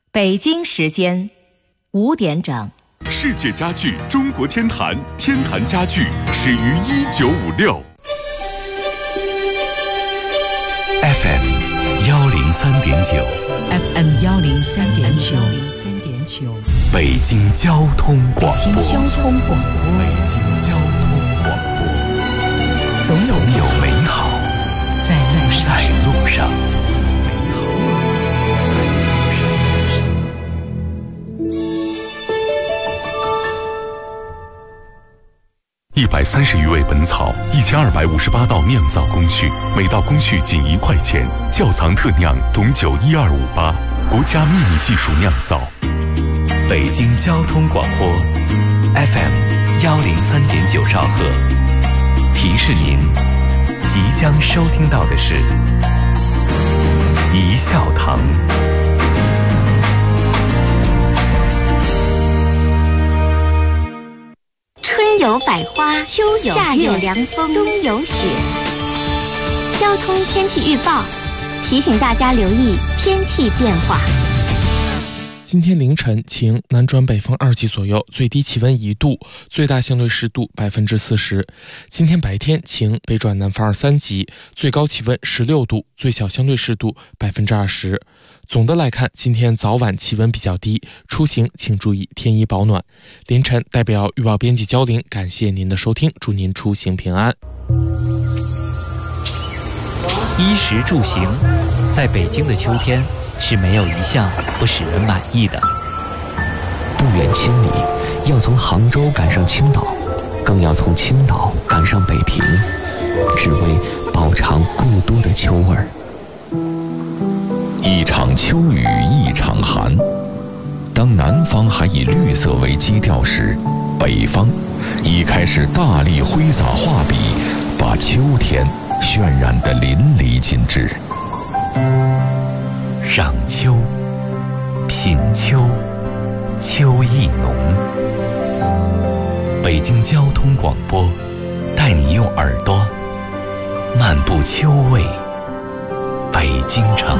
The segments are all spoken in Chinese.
北京时间5点整。 世界家具中国天坛，天坛家具始于1956。FM 103.9 FM 103.9 北京交通广播。 北京交通广播。 北京交通广播。总有美好在路上。130余味本草，1258道酿造工序，每道工序仅1块钱。窖藏特酿董酒12588，国家秘密技术酿造。北京交通广播 FM 103.9兆赫。提示您，即将收听到的是一笑堂。 春有百花，秋有夏有凉风，冬有雪。交通天气预报提醒大家留意天气变化。 今天凌晨晴，南转北风2级左右，最低气温1度，最大相对湿度40%。今天白天晴，北转南风2、3级，最高气温16度，最小相对湿度20%。总的来看，今天早晚气温比较低，出行请注意添衣保暖。凌晨代表预报编辑焦玲，感谢您的收听，祝您出行平安。 衣食住行，在北京的秋天是没有一项不使人满意的。 不远千里，要从杭州赶上青岛，更要从青岛赶上北平，只为饱尝故都的秋味儿。 一场秋雨一场寒，当南方还以绿色为基调时，北方已开始大力挥洒画笔，把秋天渲染得淋漓尽致。 赏秋，品秋，秋意浓。北京交通广播带你用耳朵漫步秋味北京城。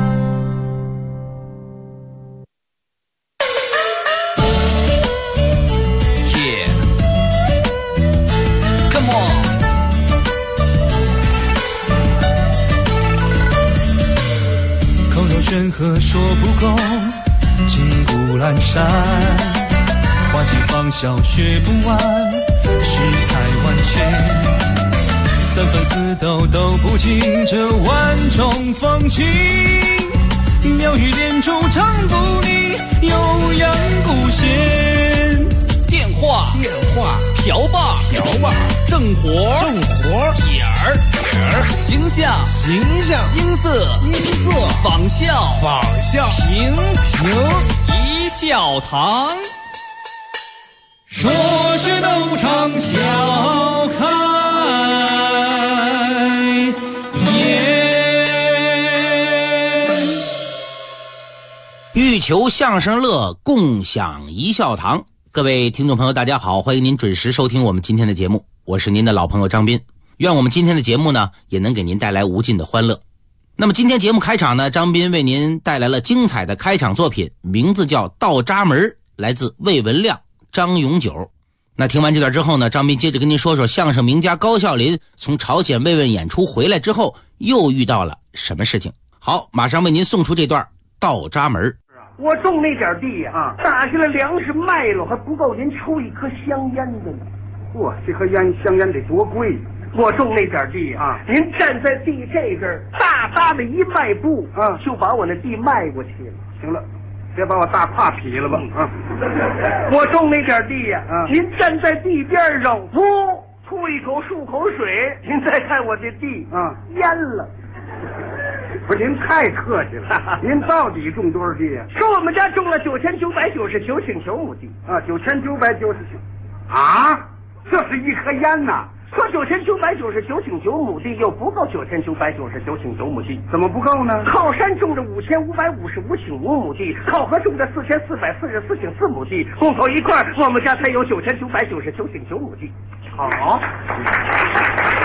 山河说不够，金谷阑珊，花季芳笑学不完，世态万千，三分四斗都不尽这万种风情，妙语连珠唱不腻，悠扬古弦。 电话瓢把正活点儿形象音色仿效评一笑堂， 说学逗唱笑开颜。 欲求相声乐，共享一笑堂。各位听众朋友大家好，欢迎您准时收听我们今天的节目，我是您的老朋友张斌。愿我们今天的节目呢，也能给您带来无尽的欢乐。那么今天节目开场呢，张斌为您带来了精彩的开场作品，名字叫《到闸门》，来自魏文亮、张永久。那听完这段之后呢，张斌接着跟您说说相声名家高孝林从朝鲜慰问演出回来之后又遇到了什么事情。好，马上为您送出这段《到闸门》。 我种那点地啊，打下了粮食卖了，还不够您抽一颗香烟的呢。 哇，这颗香烟得多贵！ 我种那点地啊，您站在地这根儿，大大的一迈步啊，就把我那地迈过去了。 行了，别把我大胯劈了吧啊！ 我种那点地呀，您站在地边上，呼一口漱口水，您再看我这地啊，淹了。 不是您太客气了，您到底种多少地呀？ 说我们家种了9999.9顷亩地啊，9999啊，这是一颗烟呐！ 说9999.9亩地又不够9999.9亩地， 怎么不够呢？ 靠山种着5555.5亩地，靠河种着4444.4亩地，共头一块，我们家才有9999.9亩地。 好，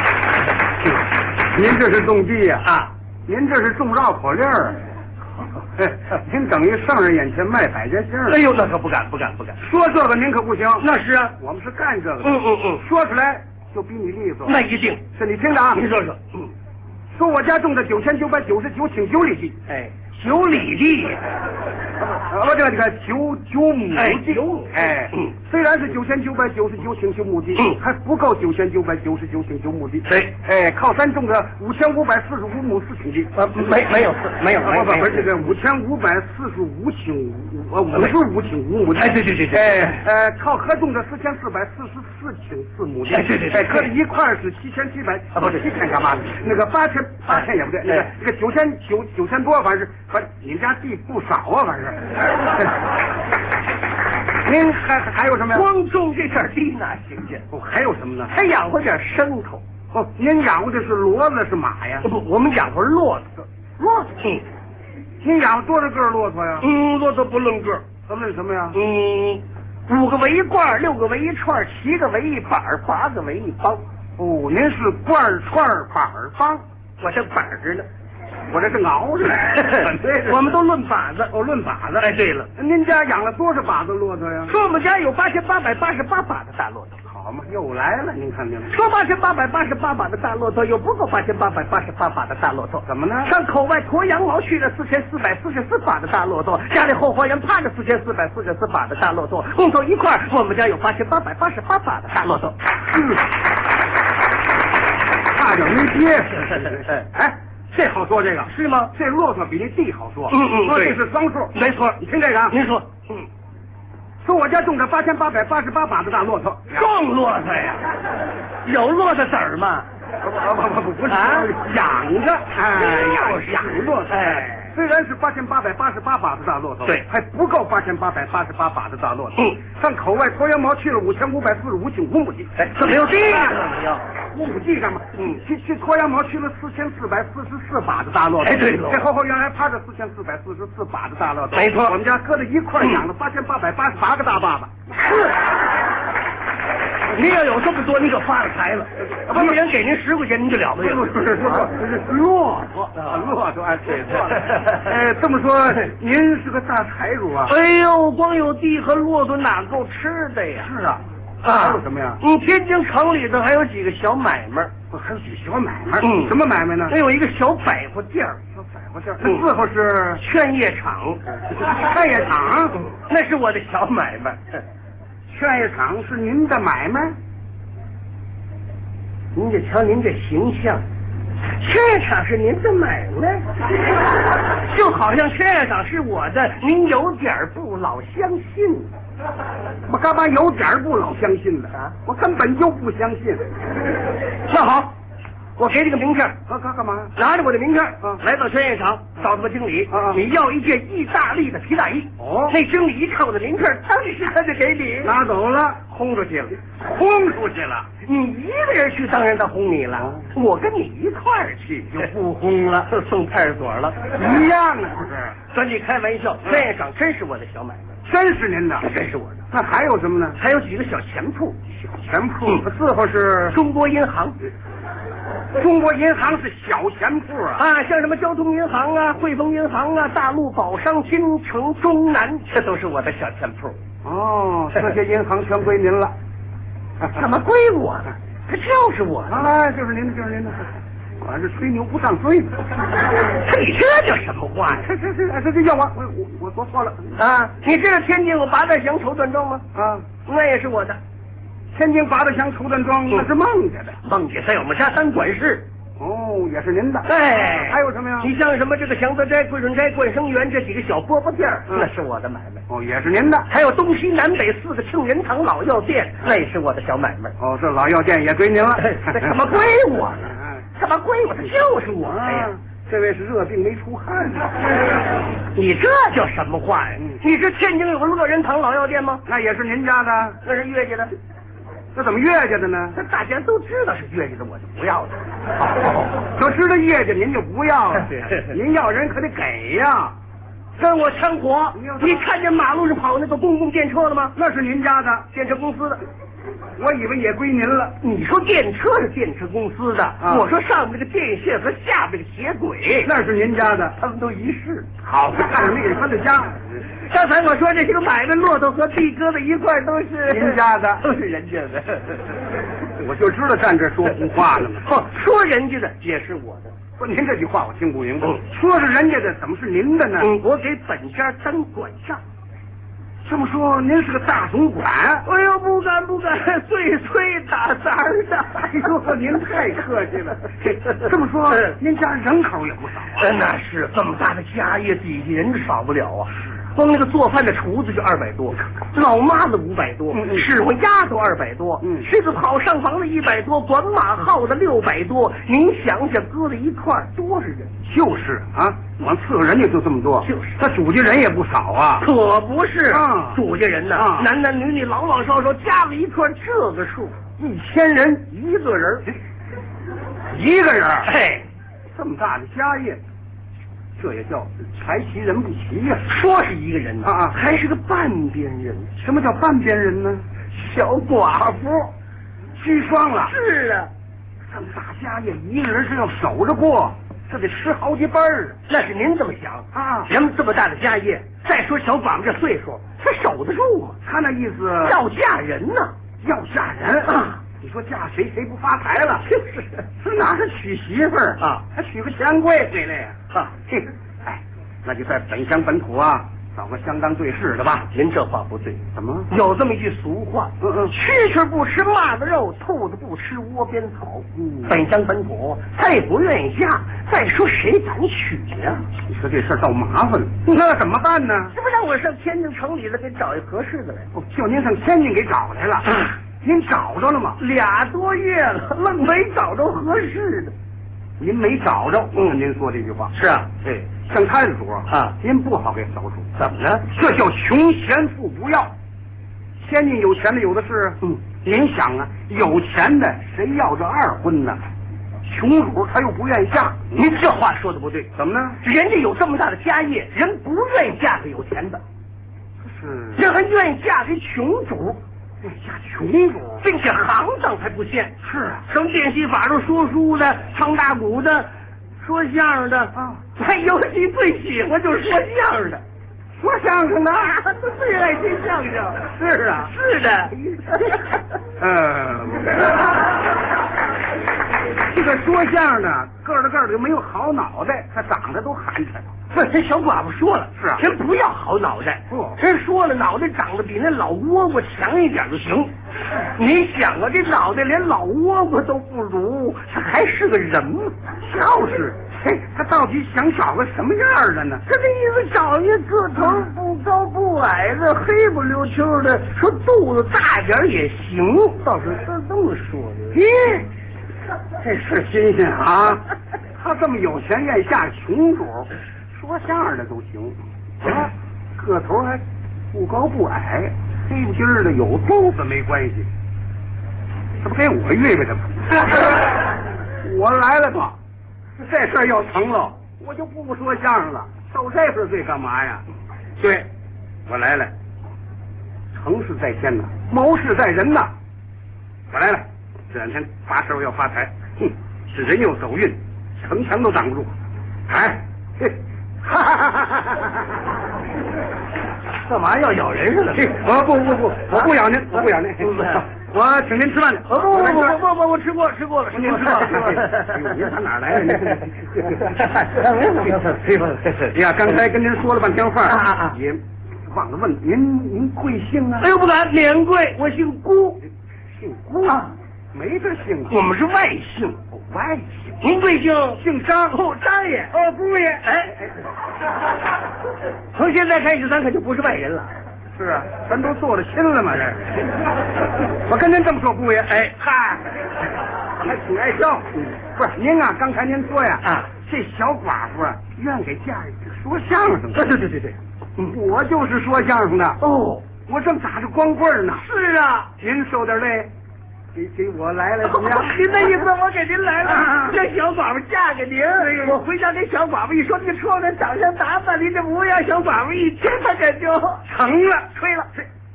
您这是种地呀？啊，您这是种绕口令儿。 您等于上人眼前卖百家姓了。 哎呦，那可不敢。 说这个您可不行。 那是啊， 我们是干这个。说出来就比你利索。 那一定。 是你听着啊， 您说。 说我家种的9999请9里地。 哎，9里地。 这个9亩地。哎，虽然是9999请9亩地，还不够9999请9亩地。 对。 哎，靠山种的5545亩4顷地。 没有， 不是这个5545顷55顷5亩地。 哎，对。 哎，靠河种的4444顷4亩地。 对。 哎，搁在一块是7700，不是7000干嘛？那个8000也不对，那个9000多，反正你们家地不少啊，反正。您还有什么呀？ 光种这点地哪行去？ 还有什么呢？ 还养活点牲口。 您养活的是骡子是马呀？ 不，我们养活骆驼。 您养多少个骆驼呀？ 骆驼不论个， 论什么呀 ？5个为一罐，6个为一串，7个为一板，8个为一帮。 您是罐串板帮， 我这板着呢。 我这正熬着呢。 我们都论把子。 论把子。 哎，对了， 您家养了多少把子骆驼呀？ 说我们家有8888把的大骆驼。 好嘛，又来了，您看见了？ 说8888把的大骆驼，又不够8888把的大骆驼。 怎么呢？ 上口外驮羊毛去了4444把的大骆驼，家里后花园趴着4444把的大骆驼，共凑一块儿，我们家有8888把的大骆驼。 差点没接。哎。这好说这个是吗？ 这骆驼比那地好说。 说这是双数， 没错。 你听这个啊， 您说。 说我家种着8888把的大骆驼。 种骆驼呀？有骆驼籽儿吗？ 不是啊，养着。养骆驼。虽然是8888把的大骆驼， 对， 还不够8888把的大骆驼。上口外驮羊毛去了5545顷5亩地。 这没有地啊 ！5亩地干嘛？去驮羊毛去了4444把的大骆驼。 哎，对了， 这后原来趴着4444把的大骆驼。 没错， 我们家搁在一块养了8888个大爸爸。 您要有这么多，您可发了财了。一人给您10块钱，您就了不得了。 不是骆驼，哎，对。这么说，您是个大财主啊？ 哎呦，光有地和骆驼哪够吃的呀？ 是啊。还有什么呀？ 天津城里头还有几个小买卖。 还有几个小买卖？什么买卖呢？ 那有一个小百货店。 小百货店，那字号是劝业场。 劝业场， 那是我的小买卖。 劝业场是您的买卖？ 您就瞧您这形象，劝业场是您的买卖，就好像劝业场是我的，您有点不老相信。 我干嘛有点不老相信呢？我根本就不相信。 那好，我给你个名片。 干嘛？ 拿着我的名片来到劝业场，找他们经理，你要一件意大利的皮大衣。那经理一看我的名片，当时他就给你拿走了， 轰出去了。 你一个人去，当然他轰你了。我跟你一块儿去，就不轰了，送派出所了， 一样啊，不是？ 跟你开玩笑，劝业场真是我的小买卖。 真是您的， 真是我的。 那还有什么呢？ 还有几个小钱铺。 小钱铺，字号是中国银行。 中国银行是小钱铺啊！ 像什么交通银行啊、汇丰银行啊、大陆宝商、金城、中南，这都是我的小钱铺。 这些银行全归您了。 怎么归我呢？这就是我的。 就是您的。反正吹牛不上嘴。 你这叫什么话呀？ 这要我说错了你知道天津有八大祥绸缎庄吗？那也是我的。 天津八大祥绸缎庄那是孟家的， 孟家在我们家当管事。 也是您的。还有什么呀？ 你像什么这个祥德斋、桂顺斋、冠生园这几个小饽饽店，那是我的买卖。 也是您的。 还有东西南北4个庆仁堂老药店，那也是我的小买卖。 这老药店也归您了。 这怎么归我呢？怎么归我？这就是我的呀。 这位是热病没出汗。 你这叫什么话呀？你知天津有个乐仁堂老药店吗？ 那也是您家的。 那是岳家的。 这怎么岳家的呢？ 这大家都知道是岳家的，我就不要了。 可知道岳家您就不要了。您要人可得给呀。 跟我呛火！你看见马路上跑那个公共电车了吗？ 那是您家的电车公司的。 我以为也归您了。 你说电车是电车公司的，我说上面这个电线和下面这个铁轨， 那是您家的， 他们都一式。 好，看着那个他的家。 刚才我说这些个买卖骆驼和地搁在一块都是您家的， 都是人家的。 我就知道站这说胡话呢嘛。 说人家的也是我的。 不，您这句话我听不明白。说是人家的，怎么是您的呢？ 我给本家当管账。 这么说，您是个大总管？ 哎呦，不敢，岁打杂的。 哎呦，您太客气了。这么说，您家人口也不少啊？ 那是，这么大的家业，底下人少不了啊。光那个做饭的厨子就200多，老妈子500多，使唤丫头200多，这个跑上房的100多，管马号的600多。您想想，搁在一块多少人？ 就是啊，我伺候人家就这么多， 就是他主家人也不少啊。 可不是啊，主家人呢，男男女女，老老少少，加在一块这个数 ，1000人一个人，一个人， 嘿， 这么大的家业。这也叫财齐人不齐呀！ 说是一个人啊，还是个半边人。 什么叫半边人呢？ 小寡妇， 虚双了。 是啊， 这么大家业，一个人是要守着过，这得吃好几辈儿。 那是您这么想啊？ 人们这么大的家业，再说小寡妇这岁数，他守得住吗？ 他那意思要嫁人呢， 要嫁人啊！你说嫁谁谁不发财了？ 就是， 这哪是娶媳妇儿啊？ 还娶个钱贵回来呀？哎，那就在本乡本土啊，找个相当对视的吧。 您这话不对， 怎么？ 有这么一句俗话，蛐蛐不吃蚂蚱肉，兔子不吃窝边草。本乡本土，他也不愿意嫁。再说谁敢娶呀？ 你说这事儿倒麻烦了，那怎么办呢？ 这不让我上天津城里了，给找一合适的来。 就您上天津给找来了。您找着了吗 ？2多月了，愣没找着合适的。 您没找着？您说这句话是啊， 对，像他这主啊，您不好给守住。 怎么呢？ 这叫穷贤富不要。天津有钱的有的是。您想啊，有钱的谁要这2婚呢？穷主他又不愿意嫁。 您这话说的不对。 怎么呢？ 人家有这么大的家业，人不愿意嫁给有钱的， 是人还愿意嫁给穷主。 嫁穷主， 并且行当还不限。 是啊， 什么电戏法的、说书的、唱大鼓的、说相声的啊， 他尤其最喜欢就是说相声的。 说相声的， 他最爱听相声。 是啊， 是的。 这个说相声的个儿就没有好脑袋，他长得都寒碜。 不，人小寡妇说了， 是啊， 人不要好脑袋，人说了，脑袋长得比那老倭瓜强一点就行。你想啊，这脑袋连老倭瓜都不如，他还是个人吗？ 就是，他到底想找个什么样的呢？ 他这意思找一个头不高不矮的，黑不溜秋的，说肚子大点也行，倒是他这么说的。 咦，这是新鲜啊！他这么有钱，愿意嫁穷主。说相声的都行啊，个头还不高不矮，黑不筋儿的，有肚子没关系，这不给我预备的吗？我来了吧，这事儿要成了，我就不说相声了，受这份罪干嘛呀？对，我来了，成事在天呐，谋事在人呐，我来了，这2天发事我要发财，是人又走运，城墙都挡不住，哎。 干嘛要咬人似的？ 我不咬您，我不咬您。我请您吃饭去。 不，我吃过了。 您吃过了。您上哪儿来了？哎呀，刚才跟您说了半天话，也忘了问您贵姓啊？ 哎呦，不敢，免贵，我姓辜。 姓辜啊？没这姓， 我们是外姓。 外姓。 您贵姓？ 姓张。 张爷。 姑爷。 从现在开始，咱可就不是外人了。 是啊，咱都做了亲了嘛，这是。我跟您这么说，姑爷，嗨，还挺爱笑。不是您啊，刚才您说呀，这小寡妇啊，愿给嫁说相声的。 对， 我就是说相声的。 哦， 我正打着光棍呢。 是啊， 您受点累。 给我来了怎么样？ 您的意思我给您来了，让小寡妇嫁给您。我回家给小寡妇一说，您瞅这长相打扮，您这模样，小寡妇一听她可就成了，吹了。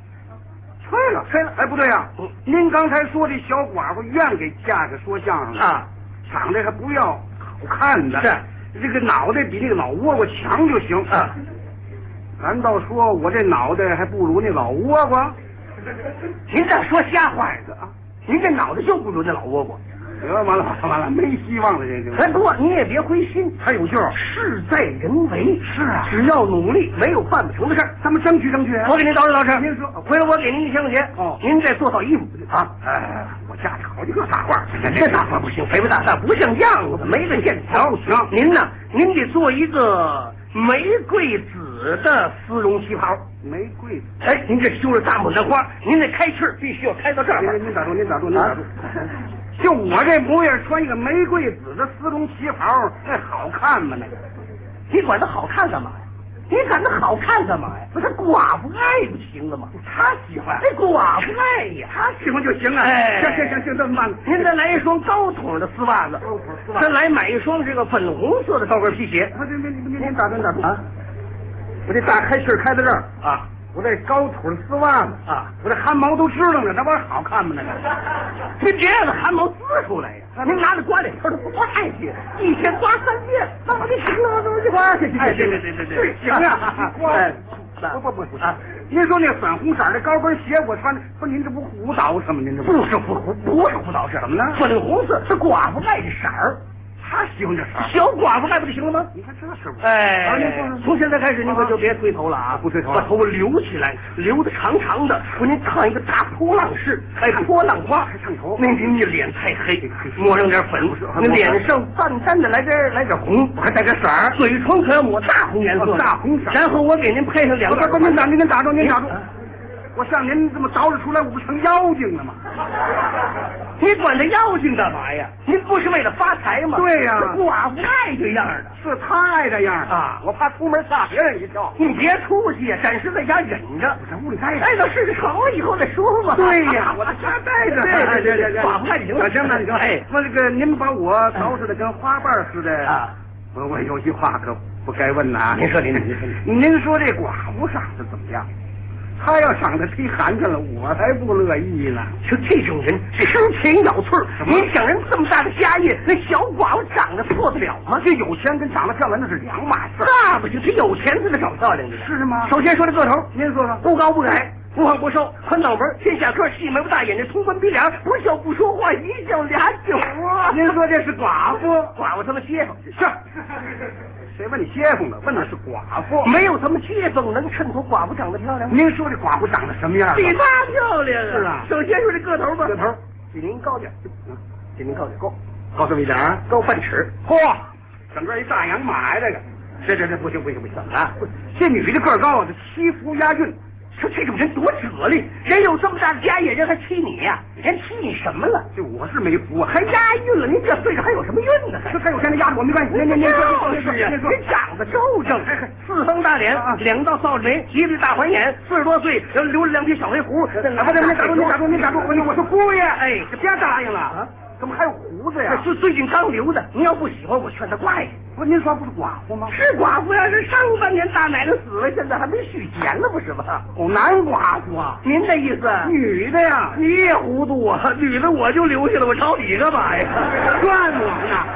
哎，不对呀，您刚才说的小寡妇愿给嫁给说相声啊， 长得还不要好看的， 是这个脑袋比那个老倭瓜强就行啊。难道说我这脑袋还不如那老倭瓜？ 您这说瞎话呀！啊，您这脑袋就不如那老倭瓜。 完了，没希望了，这就。 哎，不过你也别灰心，还有救，事在人为。 是啊， 只要努力，没有办不成的事儿。 咱们争取。 我给您捯饬。 您说， 回来我给您1000块钱。 哦， 您再做套衣服啊。 我家里好几个大褂， 这大褂不行，肥肥大大不像样子，没个线条。 不行， 您呢？您得做一个玫瑰紫的丝绒旗袍。 玫瑰紫。 哎，您这绣着大牡丹花，您得开气儿，必须要开到这儿。 您打住！就我这模样，穿一个玫瑰紫的丝绒旗袍，那好看吗？那个， 你管它好看干嘛呀？你管它好看干嘛呀？不是寡妇爱不行了吗？ 他喜欢， 这寡妇爱呀， 他喜欢就行了。 哎， 行，这么办？ 您再来一双高筒的丝袜子，再来买一双这个粉红色的高跟皮鞋。 您打住啊！我这大开气开在这儿啊！我这高腿的丝袜子啊，我这汗毛都支棱着，这玩意儿好看吗？那个， 您别让汗毛滋出来呀！您拿着刮脸盆都不刮下去，一天刮3遍，那我就行了，这就刮下去。 哎，对，行啊！不啊！您说那粉红色的高跟鞋我穿，不您这不胡捯饬吗？您这不是胡捯饬， 怎么呢？ 粉红色是寡妇爱的色儿。 他喜欢这色儿， 小寡妇爱不就行了吗？ 你看这是不？ 哎，从现在开始您可就别推头了啊！ 不推头， 把头发留起来，留的长长的，给您烫一个大波浪式，还波浪花， 还烫头。 您脸太黑，抹上点粉，您脸上淡的来点红，还带点色儿，嘴唇可要抹大红颜色， 大红色。 然后我给您配上2个。 您打住！我像您这么捯饬出来，我不成妖精了吗？ 你管他妖精干嘛呀？您不是为了发财吗？ 对呀， 寡妇爱这样的， 是他爱这样啊！ 我怕出门吓别人一跳。 你别出去呀，暂时在家忍着。 我在屋里待着。 待到事成了以后再说嘛。 对呀，我在家待着。 对，寡妇爱就行了。 行。哎，我这个您把我捯饬的跟花瓣似的啊！我有句话可不该问呐。 您说这寡妇长得怎么样？他要长得忒寒碜了，我才不乐意呢。 就这种人吃钱咬脆儿，您想人这么大的家业，那小寡妇长得错得了吗？ 这有钱跟长得漂亮那是两码事。 那不行，这有钱才能长漂亮的， 是吗？ 首先说这个头， 您说说， 不高不矮，不胖不瘦，宽脑门，天下客，细眉不大眼睛，通关鼻梁，不笑不说话，一笑俩酒啊！ 您说这是寡妇？ 寡妇他妈街坊是。谁问你街坊了？问的是寡妇。 没有什么街坊能衬托寡妇长得漂亮。 您说这寡妇长得什么样？ 比她漂亮啊！ 是啊。 首先说这个头吧， 个头比您高点，比您高点， 高这么一点， 高半尺。 嚯，整个一大洋马呀！这不行，怎么了？这女的个儿高，这欺负押韵。 说这种人多哲理，人有这么大的家业，人还欺你呀？人欺你什么了？ 这我是没服啊， 还押韵了。您这岁数还有什么韵呢？ 他有钱的压着我没关系。您说， 您长得周正，4方大脸，2道扫帚眉，1对大环眼，40多岁，留着2撇小黑胡。 您打住！我说姑爷，哎，这别答应了啊！怎么还有胡子呀？ 这最近刚留的。您要不喜欢，我劝他挂下。 不是您说不是寡妇吗？ 是寡妇呀，是上半年大奶奶死了，现在还没续钱呢，不是吗？ 男寡妇啊？ 您的意思？ 女的呀？ 你也糊涂啊！女的我就留下了，我找你干嘛呀？ 赚我呢！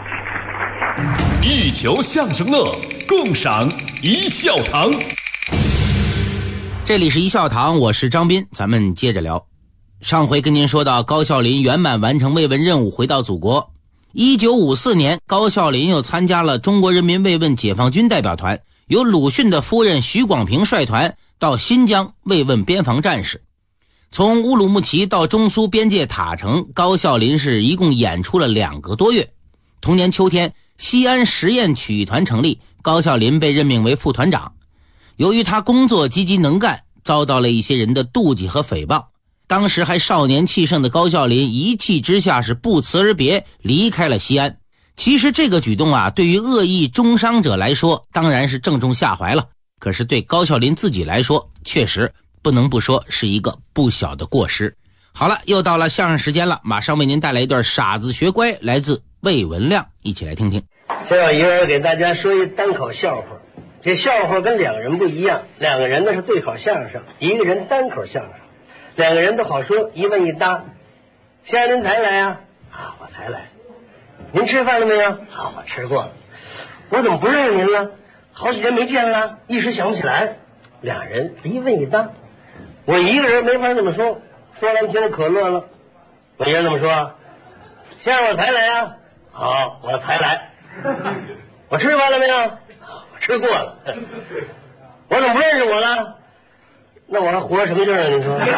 一球相声乐，共赏一笑堂。 这里是一笑堂，我是张斌，咱们接着聊。上回跟您说到，高孝林圆满完成慰问任务，回到祖国。1954年，高孝林又参加了中国人民慰问解放军代表团，由鲁迅的夫人徐广平率团到新疆慰问边防战士。从乌鲁木齐到中苏边界塔城，高孝林是一共演出了2个多月。同年秋天，西安实验曲艺团成立，高孝林被任命为副团长。由于他工作积极能干，遭到了一些人的妒忌和诽谤。当时还少年气盛的高孝林一气之下是不辞而别，离开了西安。其实这个举动啊，对于恶意中伤者来说当然是正中下怀了，可是对高孝林自己来说，确实不能不说是一个不小的过失。 好了，又到了相声时间了，马上为您带来一段傻子学乖，来自魏文亮，一起来听听。 这有一个人给大家说一单口笑话，这笑话跟两个人不一样，两个人呢是对口相声，一个人单口相声，两个人都好说，一问一答。先生您才来啊？啊，我才来。您吃饭了没有？啊，我吃过了。我怎么不认识您了？好几天没见了，一时想不起来。俩人一问一答，我一个人没法这么说，说来听着可乐了。我一人这么说，先生我才来啊？好，我才来。我吃饭了没有？我吃过了。我怎么不认识我了？那我还活什么劲儿啊？你说，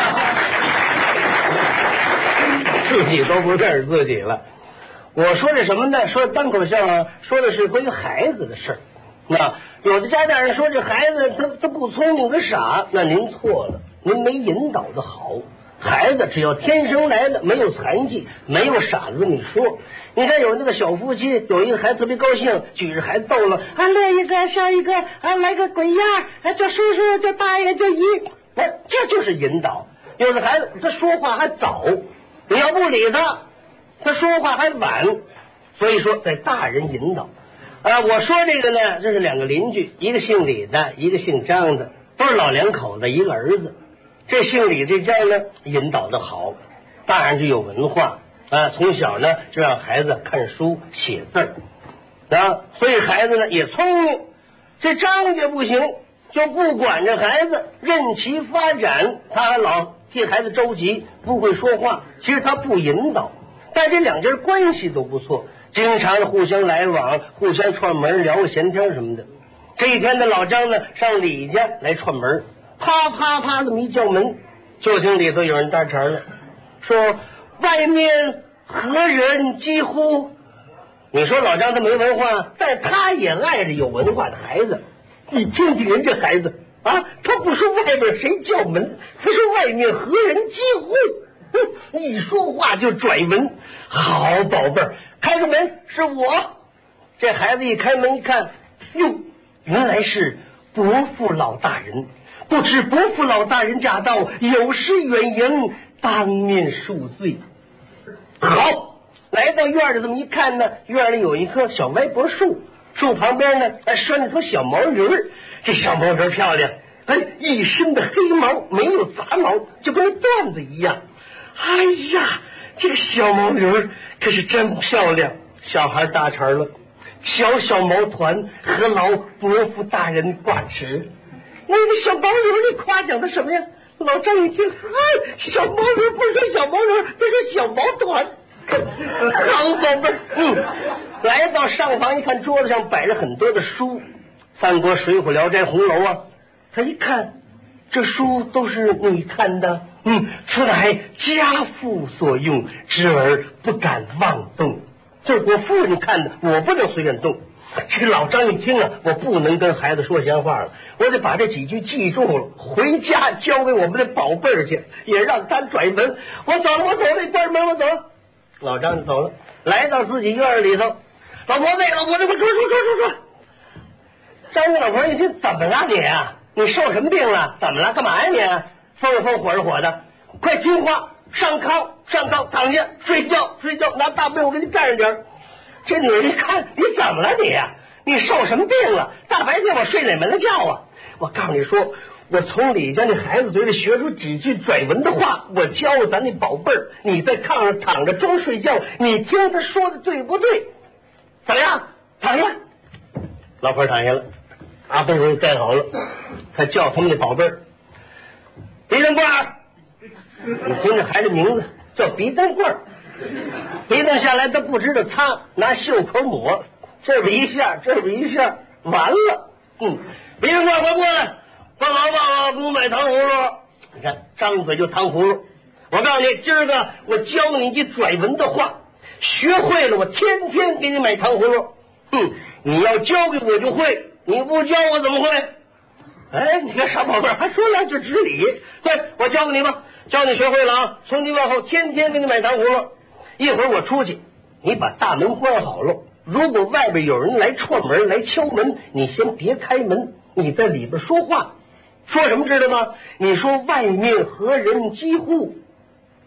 自己都不认识自己了。我说的什么呢？说单口相声，说的是关于孩子的事儿。那有的家长人说这孩子他不聪明，他傻，那您错了，您没引导的好。孩子只要天生来的，没有残疾，没有傻子你说。你看有那个小夫妻，有一个孩子特别高兴，举着孩子逗了，啊乐一个笑一个，啊来个鬼样，啊叫叔叔叫大爷叫姨，这就是引导。有的孩子他说话还早，你要不理他，他说话还晚，所以说在大人引导。我说这个呢，这是两个邻居，一个姓李的，一个姓张的，都是老两口子，一个儿子。这姓李这家呢，引导的好，大人就有文化啊，从小呢就让孩子看书写字啊，所以孩子呢也聪明。这张家不行，就不管着孩子，任其发展，他还老替孩子着急，不会说话。其实他不引导，但这两家关系都不错，经常互相来往，互相串门，聊个闲天什么的。这一天的老张呢上李家来串门，啪啪啪这么一叫门，就听里头有人搭茬了，说外面何人几乎。你说老张他没文化，但他也爱着有文化的孩子。你听听人这孩子啊，他不说外面谁叫门，他说外面何人几乎。一说话就拽文。好宝贝儿，开个门，是我。这孩子一开门一看，哟，原来是伯父老大人。不知伯父老大人驾到，有失远迎，当面恕罪。好，来到院里这么一看呢，院里有一棵小歪脖树，树旁边呢拴着头小毛驴儿。这小毛驴儿漂亮，一身的黑毛，没有杂毛，就跟缎子一样。哎呀，这个小毛驴儿可是真漂亮。小孩搭茬了，小毛团和老伯父大人挂齿。那个小毛驴你夸奖他什么呀？老张一听，小毛驴不是小毛驴，这是小毛团。好宝贝儿，来到上房一看，桌子上摆着很多的书，三国、水浒、聊斋、红楼啊。他一看，这书都是你看的，此乃家父所用，侄儿不敢妄动。这是我夫人看的，我不能随便动。这个老张一听啊，我不能跟孩子说闲话了，我得把这几句记住了，回家交给我们的宝贝儿去，也让他拽文。我走了，关门，我走了。老张就走了，来到自己院里头，老婆子，快说。张家老婆一听，怎么了你啊？你受什么病了？怎么了？干嘛呀你？风着风，火着火的，快听话，上炕，躺下睡觉，拿大被我给你盖上点。这女人一看，你怎么了你呀？你受什么病了？大白天我睡哪门子觉啊？我告诉你说，我从李家那孩子嘴里学出几句拽文的话，我教了咱那宝贝儿。你在炕上躺着装睡觉，你听他说的对不对？怎么样？躺下。老婆躺下了，阿被子盖好了，他叫他们那宝贝儿，鼻灯罐儿。你听这孩子名字叫鼻灯罐儿。鼻灯下来他不知道擦，拿袖口抹，这边一下，完了。鼻灯罐儿，快过来，帮忙给我买糖葫芦。你看张嘴就糖葫芦。我告诉你，今儿个我教你一句拽文的话，学会了我天天给你买糖葫芦。你要教给我就会，你不教我怎么会？你看傻宝贝儿还说两句知理。对，我教给你吧，教你学会了啊！从今往后天天给你买糖葫芦。一会儿我出去，你把大门关好了。如果外边有人来串门来敲门，你先别开门，你在里边说话。说什么知道吗？你说外面何人几乎？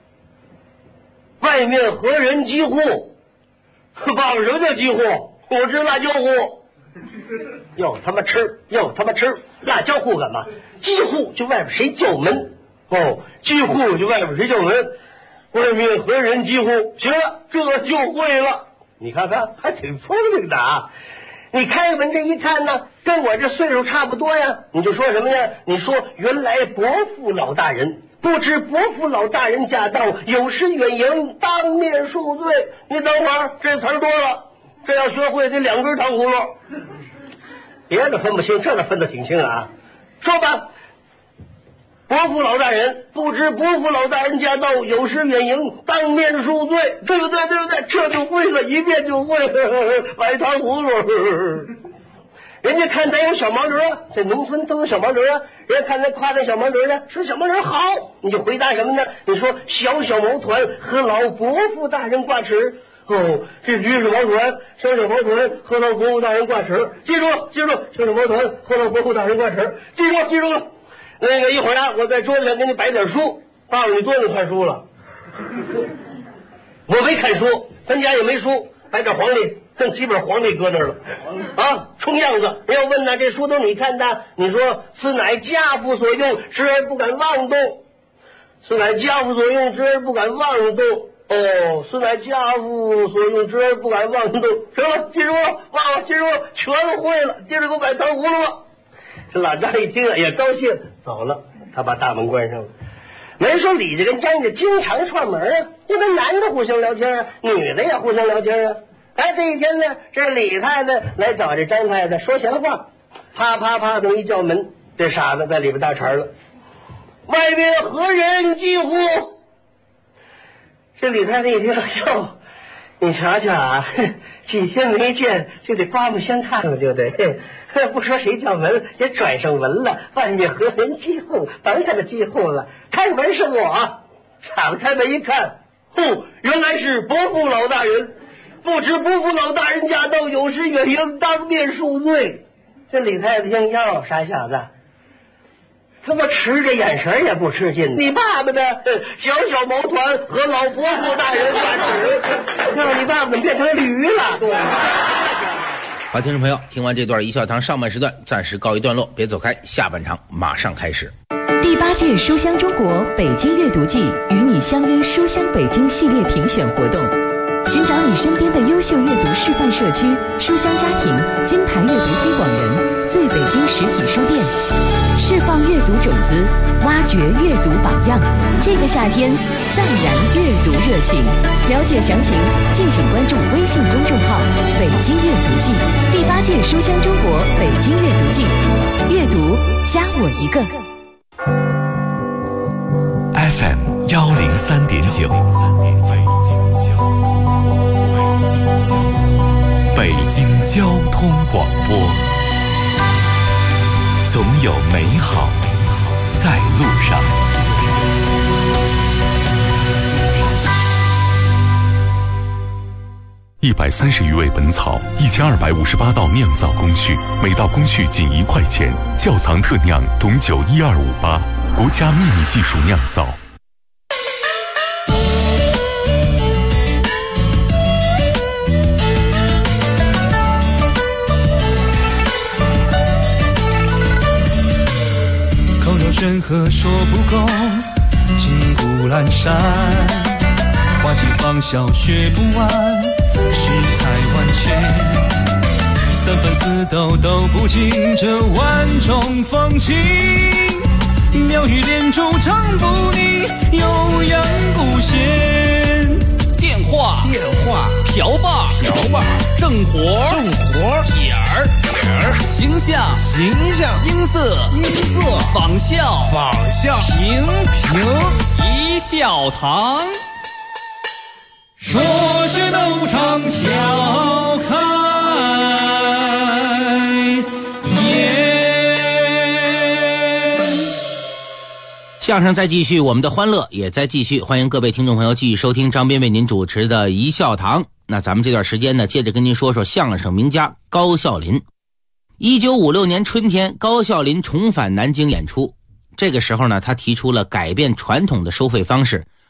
外面何人击户？报什么叫击户？我吃辣椒户。又他妈吃，辣椒户干嘛？击户就外边谁叫门。击户就外边谁叫门。外面何人击户？行了，这就会了。你看看，还挺聪明的啊！你开门这一看呢，跟我这岁数差不多呀。你就说什么呀？你说原来伯父老大人，不知伯父老大人驾到，有失远迎，当面恕罪。你等会儿，这词儿多了，这要学会得2根糖葫芦。别的分不清，这个分得挺清啊。说吧。伯父老大人，不知伯父老大人驾到，有失远迎，当面恕罪，对不对？这就会了，一遍就会了，白糖葫芦。人家看咱有小毛驴啊，在农村都有小毛驴啊，人家看咱夸咱小毛驴呢，说小毛驴好，你就回答什么呢？你说小毛团和老伯父大人挂齿。这驴是毛团，小毛团和老伯父大人挂齿。记住，小毛团和老伯父大人挂齿。记住了。那个一会儿啊，我在桌子上给你摆点书，爸爸你多能看书了。我没看书，咱家也没书，摆点黄历，剩几本黄历搁那儿了啊，充样子。人要问呢，这书都你看的，你说此乃家父所用，知而不敢妄动。此乃家父所用，知而不敢妄动。此乃家父所用，知而不敢妄动。行了，记住了，爸爸记住了，全会了。接着给我摆糖葫芦了。这老张一听也高兴，走了。他把大门关上了。没说李家跟张家经常串门啊，因为男的互相聊天啊，女的也互相聊天啊。这一天呢，这李太太来找这张太太说闲话，啪啪啪的一叫门，这傻子在里边搭茬了。外面何人击户？这李太太一听，哟，你瞧瞧啊，几天没见，就得刮目相看了，就得。不说谁叫门，也转上门了。外面何人击户？甭他妈击户了，开门是我。敞开门一看，原来是伯父老大人。不知伯父老大人驾到，有失远迎，当面恕罪。这李太太听，哟，傻小子，他妈吃着眼神也不吃劲。你爸爸呢？小毛团和老伯父大人挂齿，让你爸爸怎么变成驴了？对。 好，听众朋友，听完这段一笑堂上半时段暂时告一段落，别走开，下半场马上开始。 第8届书香中国北京阅读季与你相约书香北京系列评选活动，寻找你身边的优秀阅读示范社区、书香家庭、金牌阅读推广人、最北京实体书店，释放阅读种子，挖掘阅读榜样。这个夏天再燃阅读热情。了解详情，敬请关注微信公众号“北京阅读季”。第8届书香中国北京阅读季，阅读加我一个。 FM 103.9，北京交通广播，总有美好在路上。130余味本草，1258道酿造工序，每道工序仅1块钱。窖藏特酿董酒12588，国家秘密技术酿造。 口若悬河说不够，金谷阑珊，花期芳笑学不完，世态万千。三分四斗斗不尽这万种风情，妙语连珠唱不腻，悠扬不闲。 电话瓢把正活点儿形象音色仿效平一笑堂， 说学逗唱笑开相声再继续，我们的欢乐也在继续，欢迎各位听众朋友继续收听张斌为您主持的一笑堂。那咱们这段时间呢，接着跟您说说相声名家高孝林。1956年春天，高孝林重返南京演出。这个时候呢，他提出了改变传统的收费方式，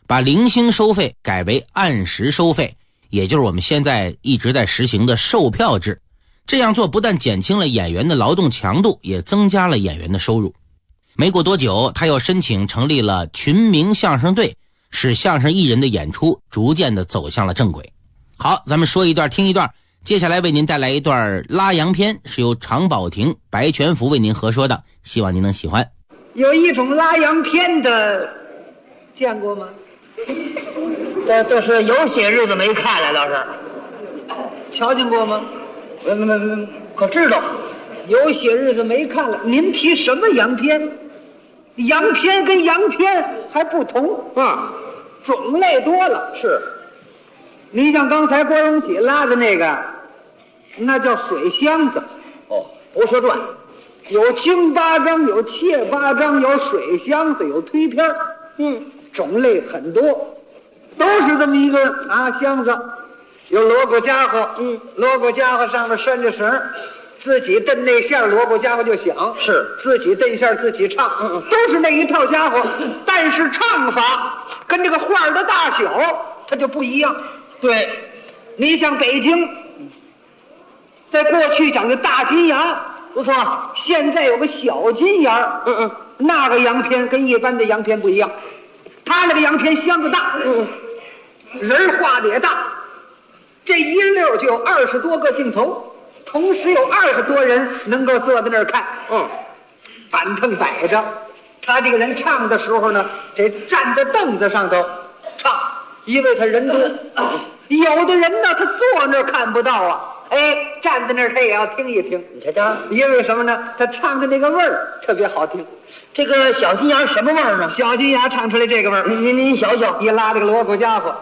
把零星收费改为按时收费，也就是我们现在一直在实行的售票制。这样做不但减轻了演员的劳动强度，也增加了演员的收入。没过多久，他又申请成立了群明相声队，使相声艺人的演出逐渐地走向了正轨。好，咱们说一段听一段，接下来为您带来一段拉洋片，是由常宝霆、白全福为您合说的，希望您能喜欢。 有一种拉洋片的，见过吗？ 这是有些日子没看了，倒是。 瞧见过吗？ 可知道。 有些日子没看了。您提什么洋片？洋片跟洋片还不同啊，种类多了。 是。 你像刚才郭荣启拉的那个，那叫水箱子。 哦，不是传。 有京八张，有切八张，有水箱子，有推片种类很多，都是这么一个箱子，有锣鼓家伙，锣鼓家伙上面拴着绳，自己蹬那线，锣鼓家伙就响， 是自己蹬线自己唱，都是那一套家伙，但是唱法跟这个画的大小它就不一样。 对， 你像北京，在过去讲究大金牙， 不错， 现在有个小金牙，那个洋片跟一般的洋片不一样，他那个洋片箱子大，人画的也大，这一溜就有20多个镜头，同时有20多人能够坐在那儿看，板凳摆着，他这个人唱的时候呢，这站在凳子上头唱，因为他人多，有的人呢他坐那儿看不到啊，站在那儿他也要听一听， 你瞧瞧， 因为什么呢？他唱的那个味儿特别好听。 这个小金牙什么味儿呢？ 小金牙唱出来这个味儿， 您小小一拉这个锣鼓家伙，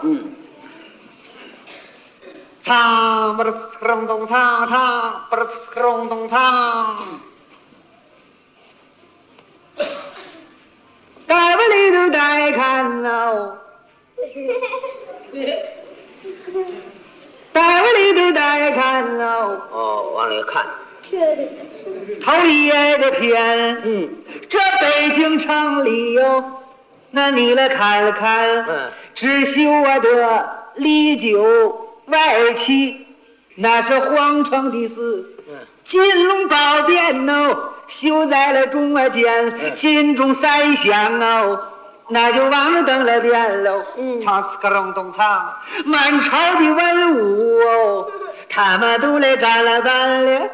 唱不是隆咚唱唱不是隆咚唱，带不里头带看喽，带不里头带看喽。 哦，往里看。 头里的天，这北京城里有，那你来看了看，只修的里九外七，那是皇城的寺，金龙宝殿哦，修在了中外间，金钟三响哦，那就王登了殿喽，唱斯克隆咚唱，满朝的文武哦，他们都来站了班了。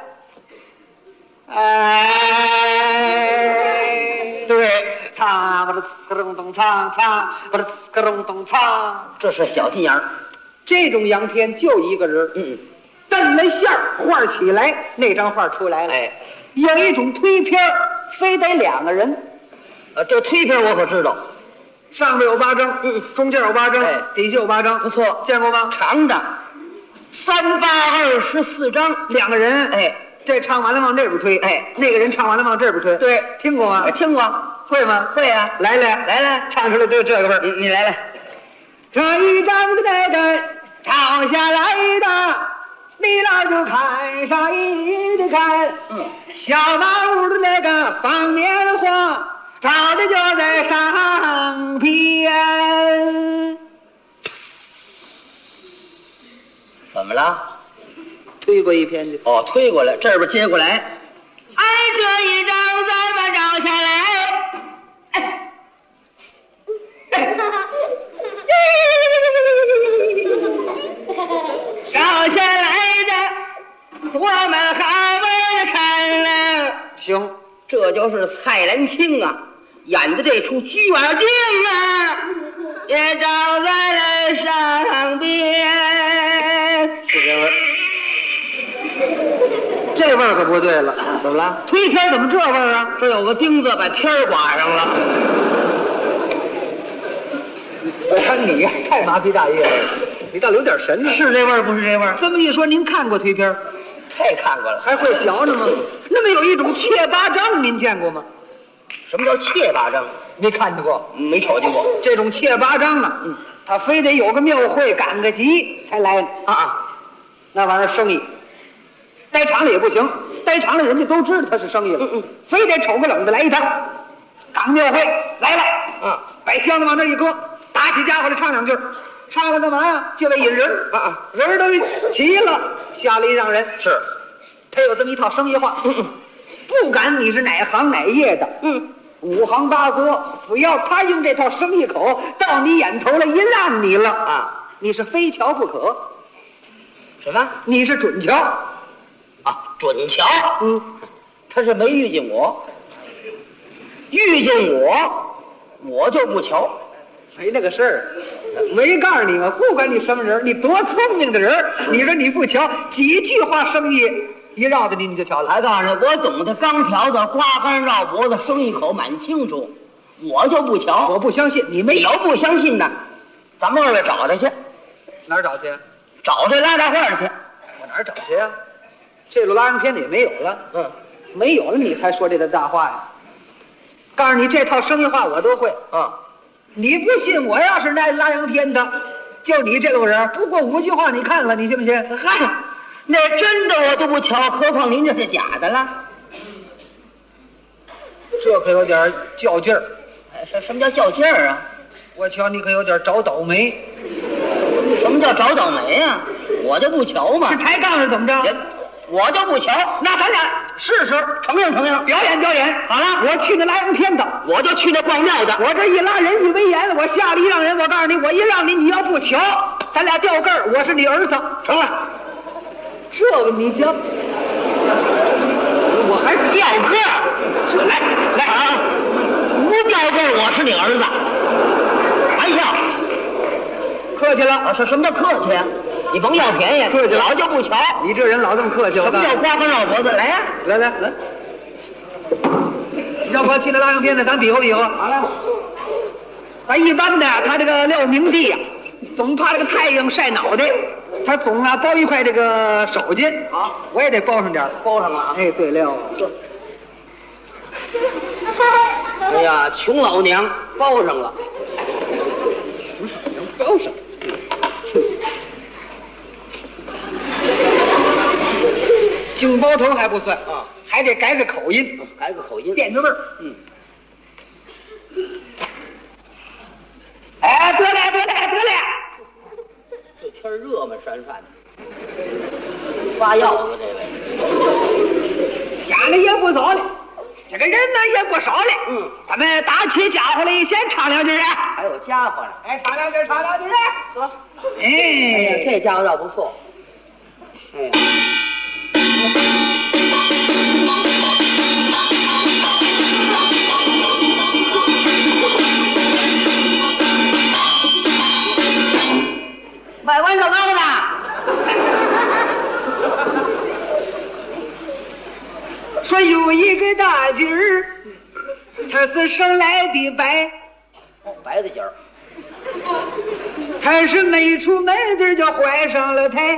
对，唱不是咯隆咚唱，唱不是咯隆咚唱， 这是小金牙。 这种洋片就一个人，蹬了线画起来，那张画出来了。有一种推片非得2个人， 这推片我可知道， 上面有8张，中间有8张，底下有8张， 不错， 见过吗？ 长的，3、8、24张 ，2个人，这唱完了往这边推，那个人唱完了往这边推。 对， 听过吗？ 听过， 会吗？ 会啊！ 来，唱出来这个味儿。 你来。 这一张的那个唱下来的，你老就看上一的看。小马屋的那个放棉花，照的就在上边。 怎么了？ 推过一片去。 哦，推过来，这边接过来。 这一张咱们照下来。照下来的，我们还没看了。 行，这就是蔡澜清啊演的这出《鞠耳定》啊， 也照在了上边。 是这味儿， 这味儿可不对了。 怎么了？ 推片怎么这味儿啊？ 这有个钉子把片儿刮上了。 我说你太麻痹大爷了，你倒留点神呢。 是这味儿不是这味儿？ 这么一说，您看过推片？ 太看过了， 还会学呢吗？那么有一种切八张，您见过吗？ 什么叫切八张？ 没看见过， 没瞅见过。 这种切八张啊，他非得有个庙会赶个集才来那玩意儿生意，待长了也不行，待长了人家都知道他是生意了，非得瞅个冷的来一张，赶庙会来了，把箱子往这一搁， 打起家伙来唱两句，唱了干嘛呀？就为引人啊，人都齐了，下了一让人是，他有这么一套生意话，不管你是哪行哪业的，五行八作，只要他用这套生意口到你眼头了一让你了啊，你是非瞧不可。什么？你是准瞧啊？准瞧？他是没遇见我，遇见我就不瞧。 没那个事儿，没告诉你吗？不管你什么人，你多聪明的人，你说你不瞧，几句话生意一绕着你就瞧了。 还告诉你，我懂得钢条子、刮竿绕脖子，生意口蛮清楚，我就不瞧。 我不相信，你没有不相信的，咱们二位找他去。 哪儿找去？ 找这拉大褂去。 我哪儿找去呀？这路拉洋片子也没有了。没有了，你才说这个大话呀？告诉你，这套生意话我都会啊。你不信，我要是那拉洋片的，就你这路人，不过5句话，你看了，你信不信？ 嗨，那真的我都不瞧，何况您这是假的了？ 这可有点较劲儿。 什么叫较劲儿啊？ 我瞧你可有点找倒霉。 什么叫找倒霉啊？我就不瞧嘛。 是抬杠是怎么着？ 我就不瞧。 那咱俩试试， 承认， 表演。好了，我去那拉洋片的， 我就去那逛庙的。 我这一拉人一为严了，我下了一让人，我告诉你，我一让你，你要不瞧，咱俩掉个儿，我是你儿子，成了。这个你讲，我还掉个儿，来啊！不掉个儿，我是你儿子。玩笑， 客气了。 什么叫客气啊？你甭要便宜， 客气老就不瞧。 你这人老这么客气。 什么叫刮风绕脖子？来呀， 来，要不去那拉洋片的，咱比划比划。 好了， 咱一般的，他这个撂冥地呀，总怕这个太阳晒脑袋，他总包一块这个手巾。 好， 我也得包上点， 包上了啊。 哎，对了。 哎呀，穷老娘包上了， 穷老娘包上。净包头还不算啊，还得改个口音，变个味儿。哎，得了， 这天热嘛，闪闪的，发药了这位， 家里也不早了，这个人呢也不少了。咱们打起家伙来，先唱两句啊。 还有家伙呢， 哎，唱两句。 得， 哎呀，这家伙倒不错。哎呀。买完这高的， 说有一个大姐儿，她是生来的白， 白的姐儿， 她是没出门子就怀上了胎，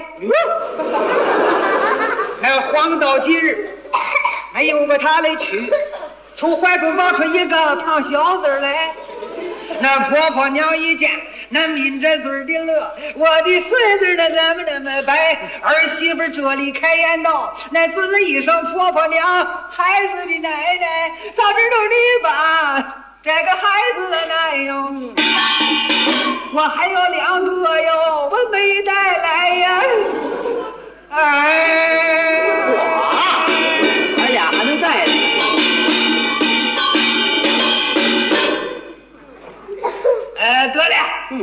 那黄道吉日，哎呦把她来娶，从怀中抱出一个胖小子来，那婆婆娘一见。那抿着嘴的乐，我的孙子那怎么那么白？儿媳妇这里开言道，那尊了一声婆婆娘，孩子的奶奶，早知道你把这个孩子来哟，我还有2个哟，我没带来呀。 咱俩还能带来。 得了，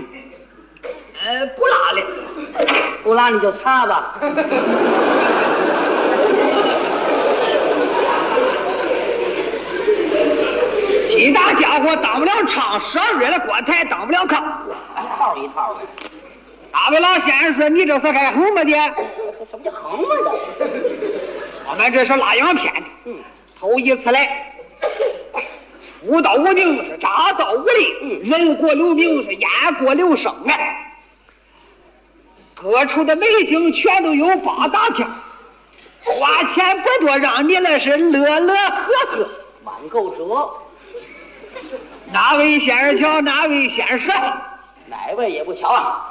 不拉了， 不拉你就擦吧。 几大家伙当不了唱，12月的锅台当不了炕， 一套一套的。 大位老先生说：“你这是该横么的？ 什么叫横么的？ 我们这是拉洋片的，头一次来。”出道无名是铡刀无力，人过留名是雁过留声啊！各处的美景全都有8大片，花钱不多，让你那是乐乐呵呵， 满够折。 哪位先生瞧，哪位先生哪位也不瞧啊！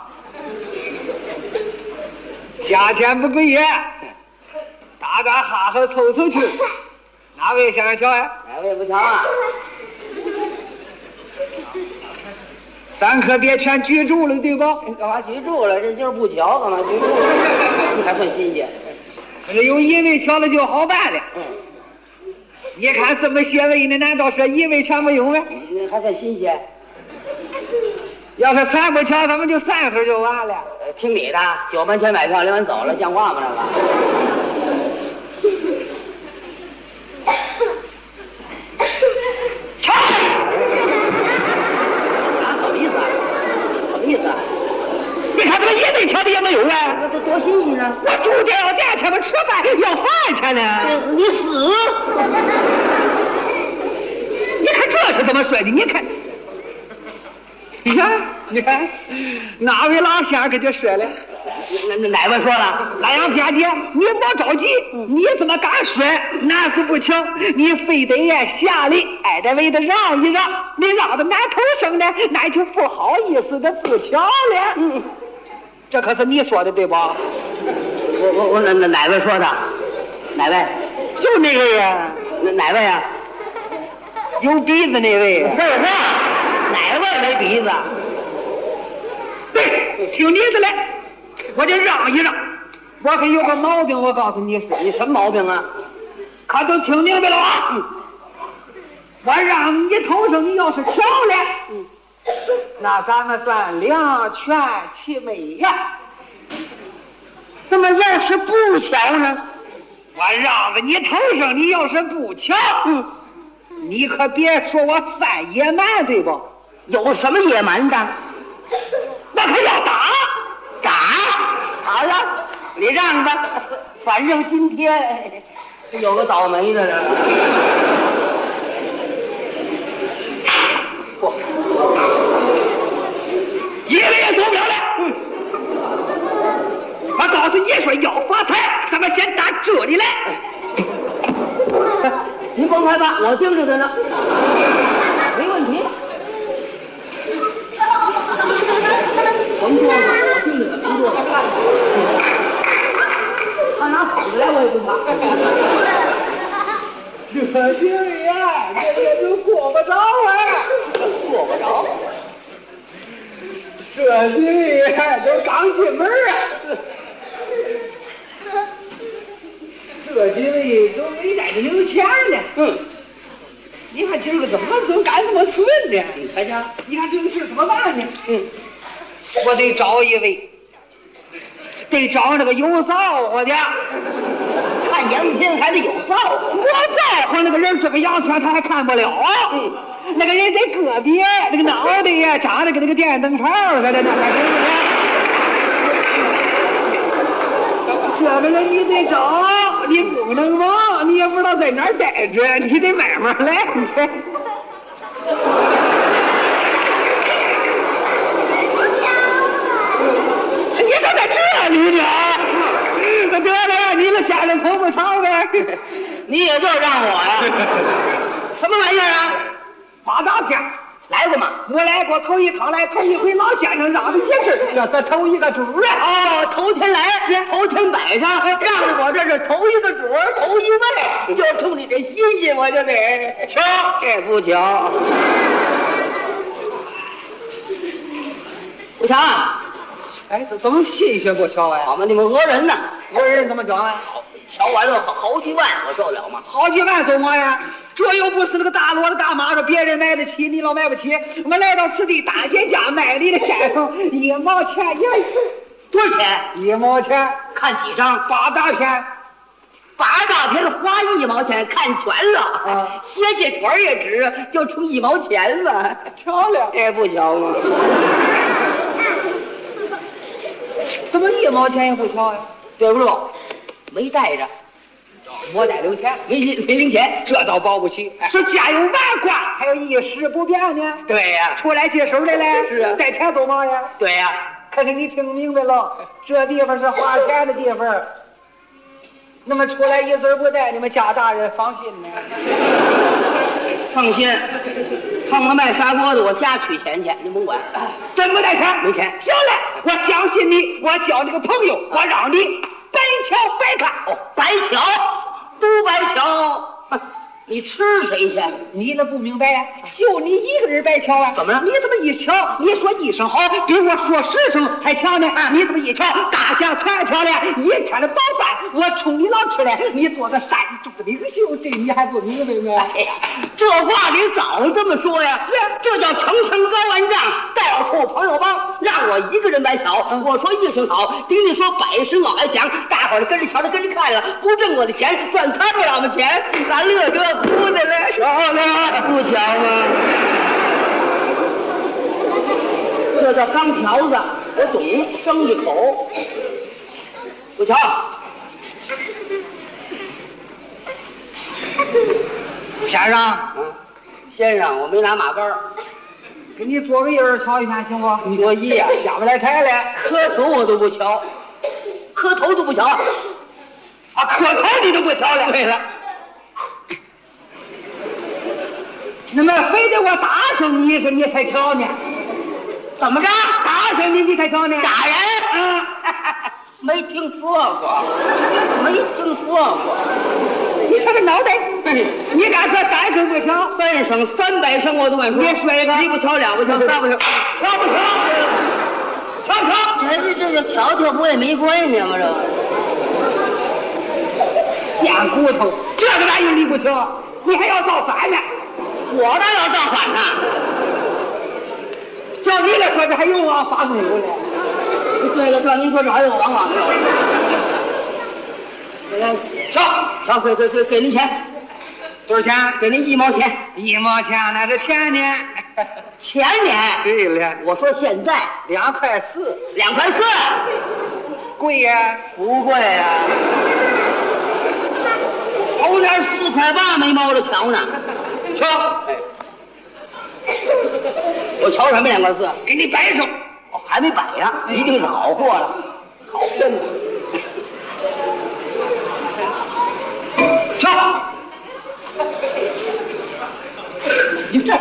价钱不贵呀，打打哈哈凑凑去。哪位先生瞧呀？ 哪位不瞧啊？ 咱可别全居住了，对吧？ 干嘛居住了？这今儿不巧，干嘛居住了？还算新鲜。 这有一位瞧了就好办了。你看这么些位呢，难道说一位全没有吗？ 还算新鲜。 要是全不巧，咱们就散会就完了。 听你的，9门前买票，领完走了，像话吗？这个。 唱。 什么意思啊？什么意思啊？ 你看这个一位钱的也没有啊！ 这多新鲜啊！ 我住店要店钱，我吃饭要饭钱呢。 你死！ 你看这是怎么说的？你看。你看，哪位老乡可就说了？ 哪位说了？ 南阳天爹，你莫着急，你怎么敢说？那是不行，你非得下来挨着位的让一让，你让到俺头上呢，那就不好意思的不巧了。这可是你说的对吧？ 我哪位说的？哪位？ 就那位呀。 哪位啊？ 有鼻子那位。 废话，哪位没鼻子？ 对，听你的来，我就让一让。我可有个毛病，我告诉你说。 你什么毛病啊？ 可都听明白了啊？我让你头上，你要是巧了，那咱们算两全其美呀。 那么要是不巧呢？ 我让在你头上，你要是不巧，你可别说我犯野蛮，对不？ 有什么野蛮的？ 那可要打。 好了，你让吧，反正今天有个倒霉的人。 一个也做不了了。我告诉你说，要发财，咱们先打这里来。 您甭害怕，我盯着他呢，没问题。甭多了，我盯着他，甭多了。他拿斧子来，我也不怕。 这经理啊，这也就过不着啊， 过不着。 这经理都刚进门啊，这经理都没带着零钱呢。你看今儿个怎么总干这么寸呢？ 你猜瞧， 你看这个事怎么办呢？我得找一位，得找那个有造化的。 看洋片还得有造化。 我在乎那个人，这个洋片他还看不了啊。那个人在个别，那个脑袋呀长得跟那个电灯泡似的，那还是这个人你得找，你不能忘，你也不知道在哪儿待着，你得慢慢来。你说在这里呢？得了，你们下来凑不长呗。 你也就让我呀？什么玩意儿啊？ 八大片来过吗？ 我来过，头一趟来，头一回老先生让的也是，这是头一个主啊。 哦，头天来，头天摆上，让我这是头一个主，头一位，就冲你这新鲜，我就得巧， 这不巧，不巧啊！ 哎，这怎么新鲜不巧啊？ 好嘛，你们讹人呢？ 讹人怎么讲啊？ 瞧完了好几万，我受了吗？ 好几万做嘛呀？这又不是那个大骡子大马子，别人买得起，你老买不起。我来到此地大减价卖你的先生，1毛钱也有。 多少钱 ？1毛钱。 看几张 ？8大片。 8大片花1毛钱，看全了。歇歇腿也值，就出1毛钱了。 巧了， 这不巧吗？ 怎么1毛钱也不巧呀？ 对不住，没带着。 没带零钱， 没零钱， 这倒保不齐。说家有万贯，还有一时不变呢。 对呀， 出来接手来了。 是啊， 带钱走嘛呀？ 对呀。 可是你听明白了，这地方是花钱的地方。那么出来一字不带，你们家大人放心呢？ 放心，碰了卖砂锅的，我家取钱去，你甭管。 真不带钱？ 没钱。 行了，我相信你，我交这个朋友，我让你白瞧白看。 哦，白瞧。都白瞧， 你吃谁去？你那不明白呀？就你一个人白瞧啊？怎么了？你怎么一瞧？你说一声好，比我说10声还瞧呢？你怎么一瞧？大家全瞧了，一天的饱饭，我冲你老吃了。你做的山中的领袖，这你还不明白吗？哎呀，这话你早这么说呀？是，这叫诚诚高万丈，到处朋友帮，让我一个人白瞧。我说一声好，顶你说100声我还响，大伙儿跟着瞧着跟着看了，不挣我的钱，赚他们俩的钱，咱乐这哭的了，瞧了不瞧吗？这叫钢条子，我懂，生一口，不瞧。先生，我没拿马杆，给你做个印儿瞧一下行不？你多一呀，下不来台来，磕头我都不瞧，磕头都不瞧啊！磕头你都不瞧了？对了，那么非得我打上你一声你才瞧呢？怎么着？打上你才瞧呢？打人啊？没听说过，没听说过。你瞧这脑袋，你敢说3声不瞧？3声、300声我都敢说。别说一个，1不瞧2不瞧3不瞧，瞧不瞧？瞧不瞧？这瞧不也没关系吗？这贱骨头，这个玩意儿你不瞧，你还要造反呢？我倒要造反呢！照你来说，这还有王发功夫呢。对了，照您说这还有王法呢。瞧，给您钱，多少钱？给您1毛钱。1毛钱那是前年，前年。对了，我说现在2块4，2块4，贵呀？不贵呀。头年4块8没毛着瞧呢。瞧，我瞧什么2块4？给你摆上。哦，还没摆呀？一定是好货了，好真的。瞧，你这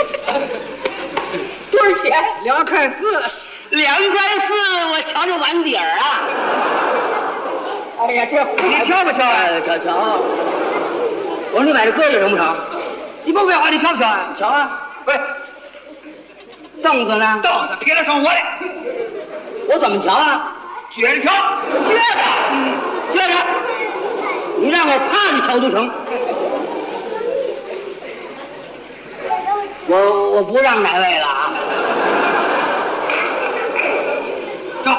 多少钱？2块4，2块4，我瞧着碗底儿啊！哎呀，这你瞧不瞧啊？瞧。我说你买这搁这成不成？你不废话，你瞧不瞧啊？瞧啊！喂，凳子呢？凳子撇得上我来。我怎么瞧啊？撅着瞧，撅着。你让我趴着瞧都成。我不让哪位了啊！走。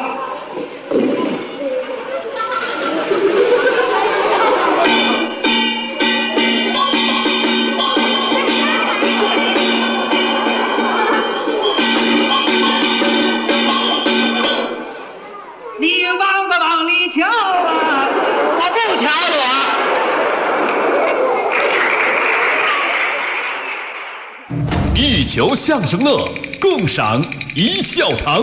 你往不往里瞧啊？我不瞧一球相声乐，共赏一笑堂。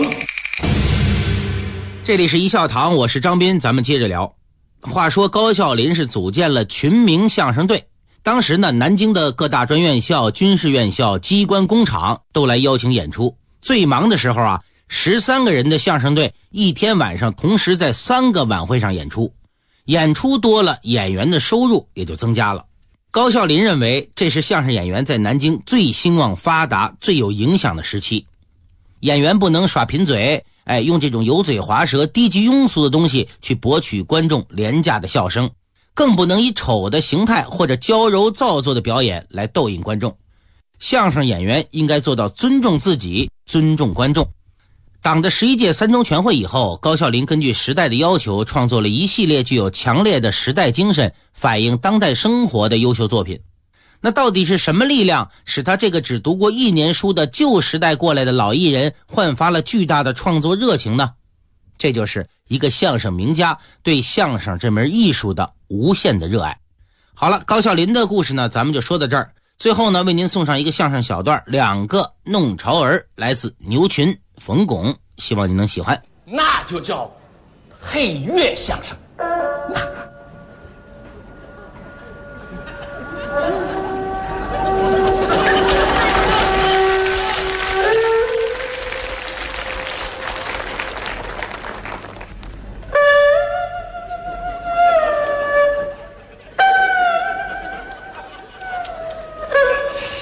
这里是一笑堂，我是张斌，咱们接着聊。话说高孝林是组建了群明相声队，当时呢，南京的各大专院校、军事院校、机关工厂都来邀请演出。最忙的时候啊，13个人的相声队一天晚上同时在3个晚会上演出，演出多了，演员的收入也就增加了。高孝林认为这是相声演员在南京最兴旺发达、最有影响的时期。演员不能耍贫嘴，用这种油嘴滑舌、低级庸俗的东西去博取观众廉价的笑声，更不能以丑的形态或者娇柔造作的表演来逗引观众。相声演员应该做到尊重自己，尊重观众。党的11届3中全会以后，高孝林根据时代的要求，创作了一系列具有强烈的时代精神、反映当代生活的优秀作品。那到底是什么力量使他这个只读过1年书的旧时代过来的老艺人焕发了巨大的创作热情呢？这就是一个相声名家对相声这门艺术的无限的热爱。好了，高孝林的故事呢，咱们就说到这儿。最后呢，为您送上一个相声小段，2个弄潮儿，来自牛群、冯巩，希望你能喜欢。 那就叫配乐相声。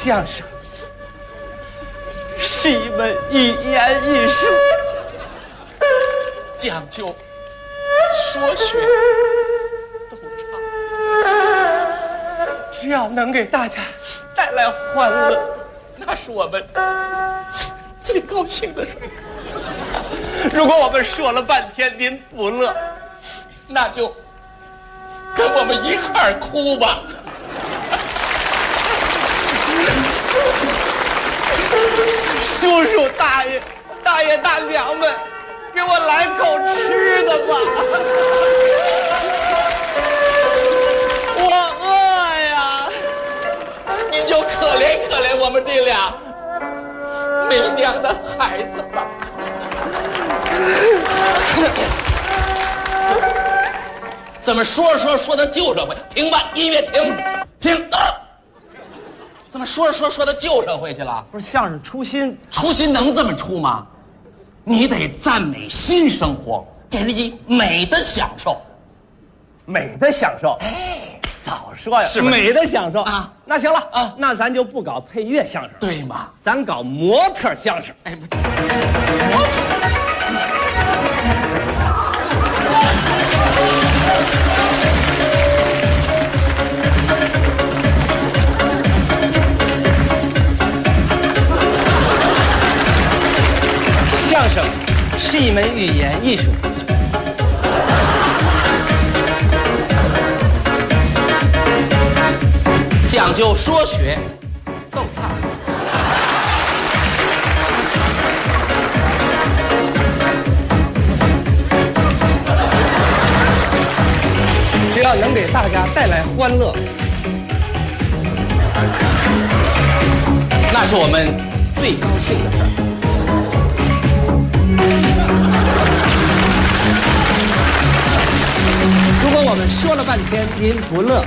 相声是一门语言艺术，讲究说学逗唱，只要能给大家带来欢乐，那是我们最高兴的事。如果我们说了半天您不乐，那就跟我们一块儿哭吧。叔叔大爷大娘们，给我来口吃的吧，我饿呀。您就可怜可怜我们这俩没娘的孩子吧。怎么说的旧社会？停吧，音乐停。怎么说到旧社会去了？不是相声出新能这么出吗？你得赞美新生活，给人以美的享受。美的享受？哎，早说呀！是美的享受啊！那行了啊，那咱就不搞配乐相声，对吗？咱搞模特相声。哎，模特。相声是一门语言艺术，讲究说学逗唱。只要能给大家带来欢乐，那是我们最高兴的事儿。如果我们说了半天您不乐，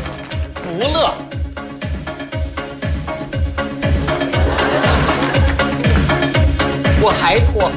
我还拖。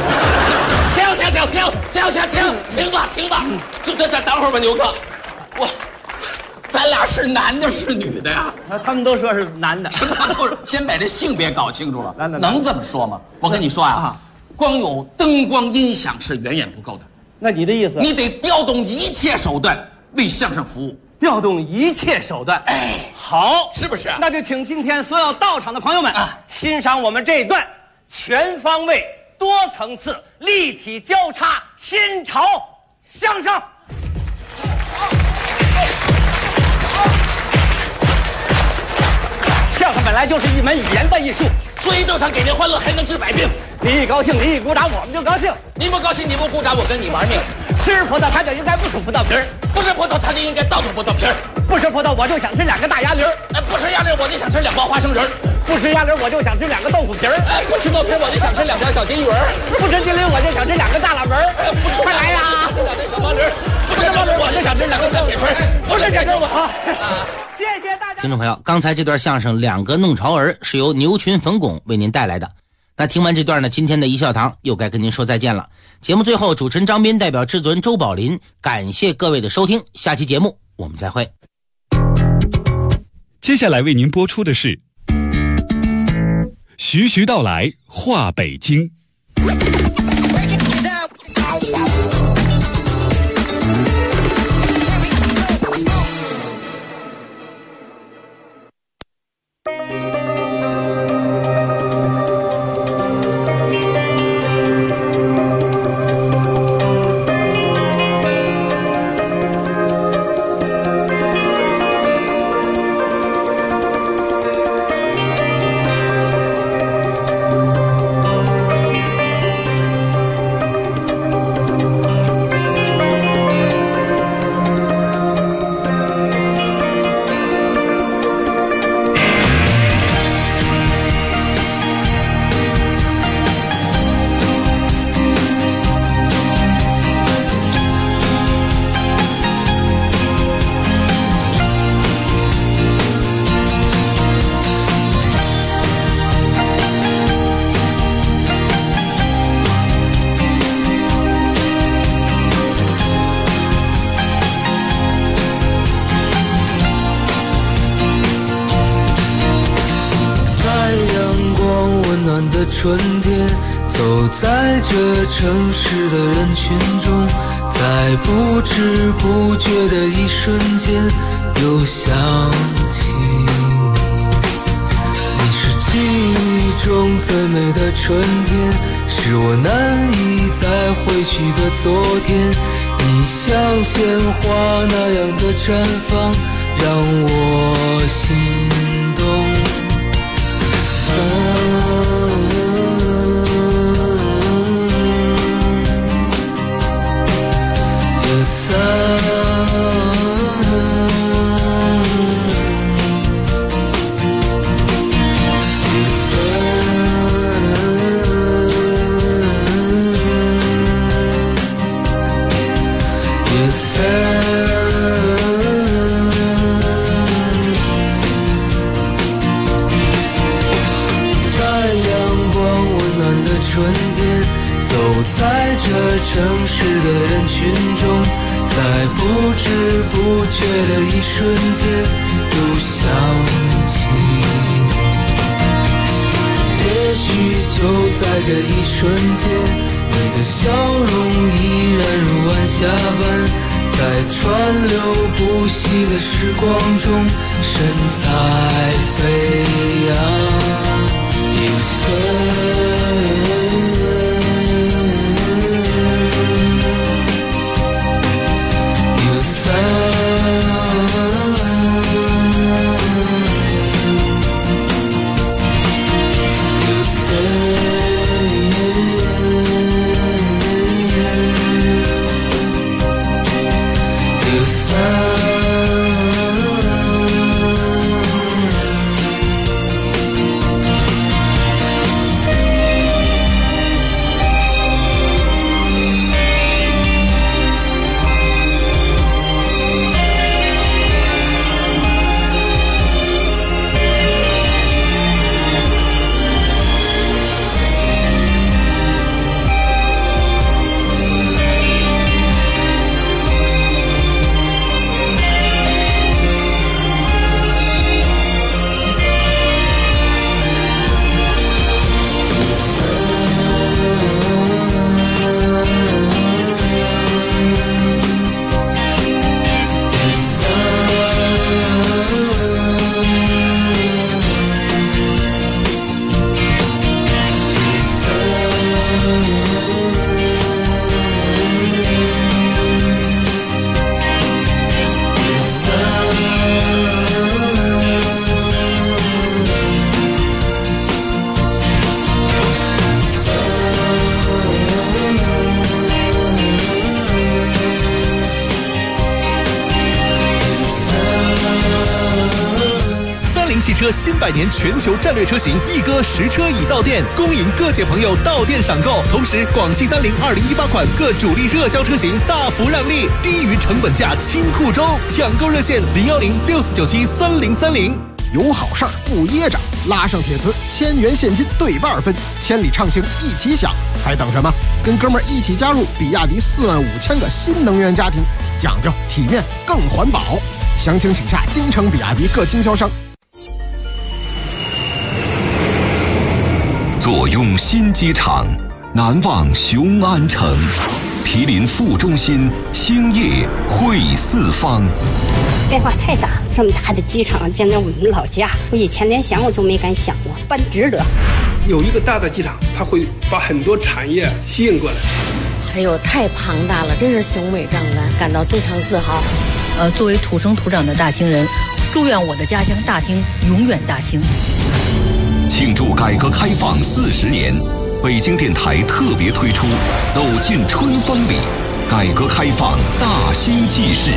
停吧！就等会儿吧，牛哥，咱俩是男的是女的呀？他们都说是男的。先把这性别搞清楚了，能这么说吗？我跟你说啊，光有灯光音响是远远不够的。那你的意思？你得调动一切手段为相声服务。调动一切手段，哎，好，是不是？那就请今天所有到场的朋友们欣赏我们这一段全方位、多层次、立体交叉新潮相声。相声本来就是一门语言的艺术，所以都想给您欢乐，还能治百病。你一高兴，你一鼓掌，我们就高兴；您不高兴，你不鼓掌，我跟你玩命。吃葡萄，他就应该不吐葡萄皮儿；不吃葡萄，他就应该倒吐葡萄皮儿；不吃葡萄，我就想吃2个大鸭梨儿；不吃鸭梨，我就想吃2包花生仁儿；不吃鸭梨，我就想吃2个豆腐皮儿；不吃豆皮，我就想吃2条小金鱼儿；不吃金鳞，我就想吃2个大喇门儿；不吃快来呀，2个小毛驴儿；不吃毛驴，我就想吃2个小铁锤；不是这根我。谢谢大家。听众朋友，刚才这段相声《2个弄潮儿》是由牛群冯巩为您带来的。那听完这段呢，今天的一笑堂又该跟您说再见了。节目最后，主持人张斌代表制作人周宝林感谢各位的收听，下期节目我们再会。 接下来为您播出的是徐徐道来话北京。 暖的春天，走在这城市的人群中，在不知不觉的一瞬间又想起你是记忆中最美的春天，是我难以再回去的昨天，你像鲜花那样的绽放让我心动。在这城市的人群中，在不知不觉的一瞬间又想起你，也许就在这一瞬间，你的笑容依然如晚霞般，在川流不息的时光中神采飞扬，一飞新100年全球战略车型一哥实车已到店，恭迎各界朋友到店赏购。同时，广汽30 2018款各主力热销车型大幅让利，低于成本价清库中，抢购热线01064973030。 有好事儿不噎着，拉上铁磁，1000元现金对半分，千里畅行一起享，还等什么？跟哥们儿一起加入比亚迪45000个新能源家庭，讲究体面更环保。详情请洽京城比亚迪各经销商。 坐拥新机场，难忘雄安城，毗邻副中心，兴业汇四方。 变化太大，这么大的机场，见到我们老家，我以前连想我都没敢想过，办值得。 有一个大的机场，它会把很多产业吸引过来。 哎呦，太庞大了，真是雄伟壮观，感到非常自豪。 作为土生土长的大兴人，祝愿我的家乡大兴永远大兴。 庆祝改革开放40年，北京电台特别推出《走进春风里》，改革开放大兴纪事。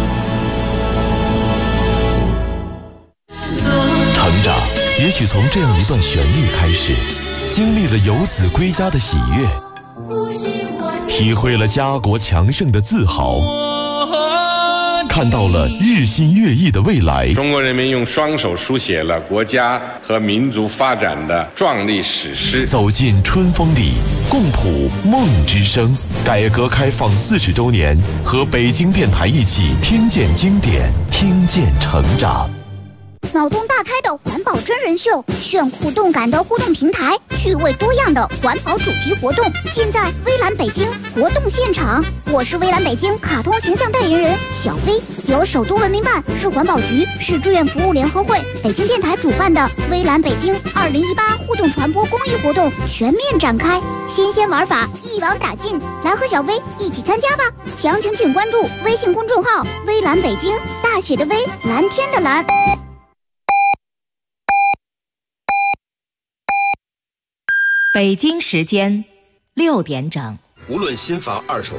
成长也许从这样一段旋律开始，经历了游子归家的喜悦，体会了家国强盛的自豪，看到了日新月异的未来。 中国人民用双手书写了国家和民族发展的壮丽史诗。 走进春风里，共谱梦之声。改革开放40周年，和北京电台一起听见经典，听见成长。 脑洞大开的环保真人秀，炫酷动感的互动平台，趣味多样的环保主题活动，尽在微蓝北京活动现场。我是微蓝北京卡通形象代言人小飞，由首都文明办、市环保局、市志愿服务联合会、北京电台主办的微蓝北京2018互动传播公益活动全面展开，新鲜玩法一网打尽，来和小飞一起参加吧！详情请关注微信公众号“微蓝北京”，大写的微，蓝天的蓝。 北京时间6点整。 无论新房二手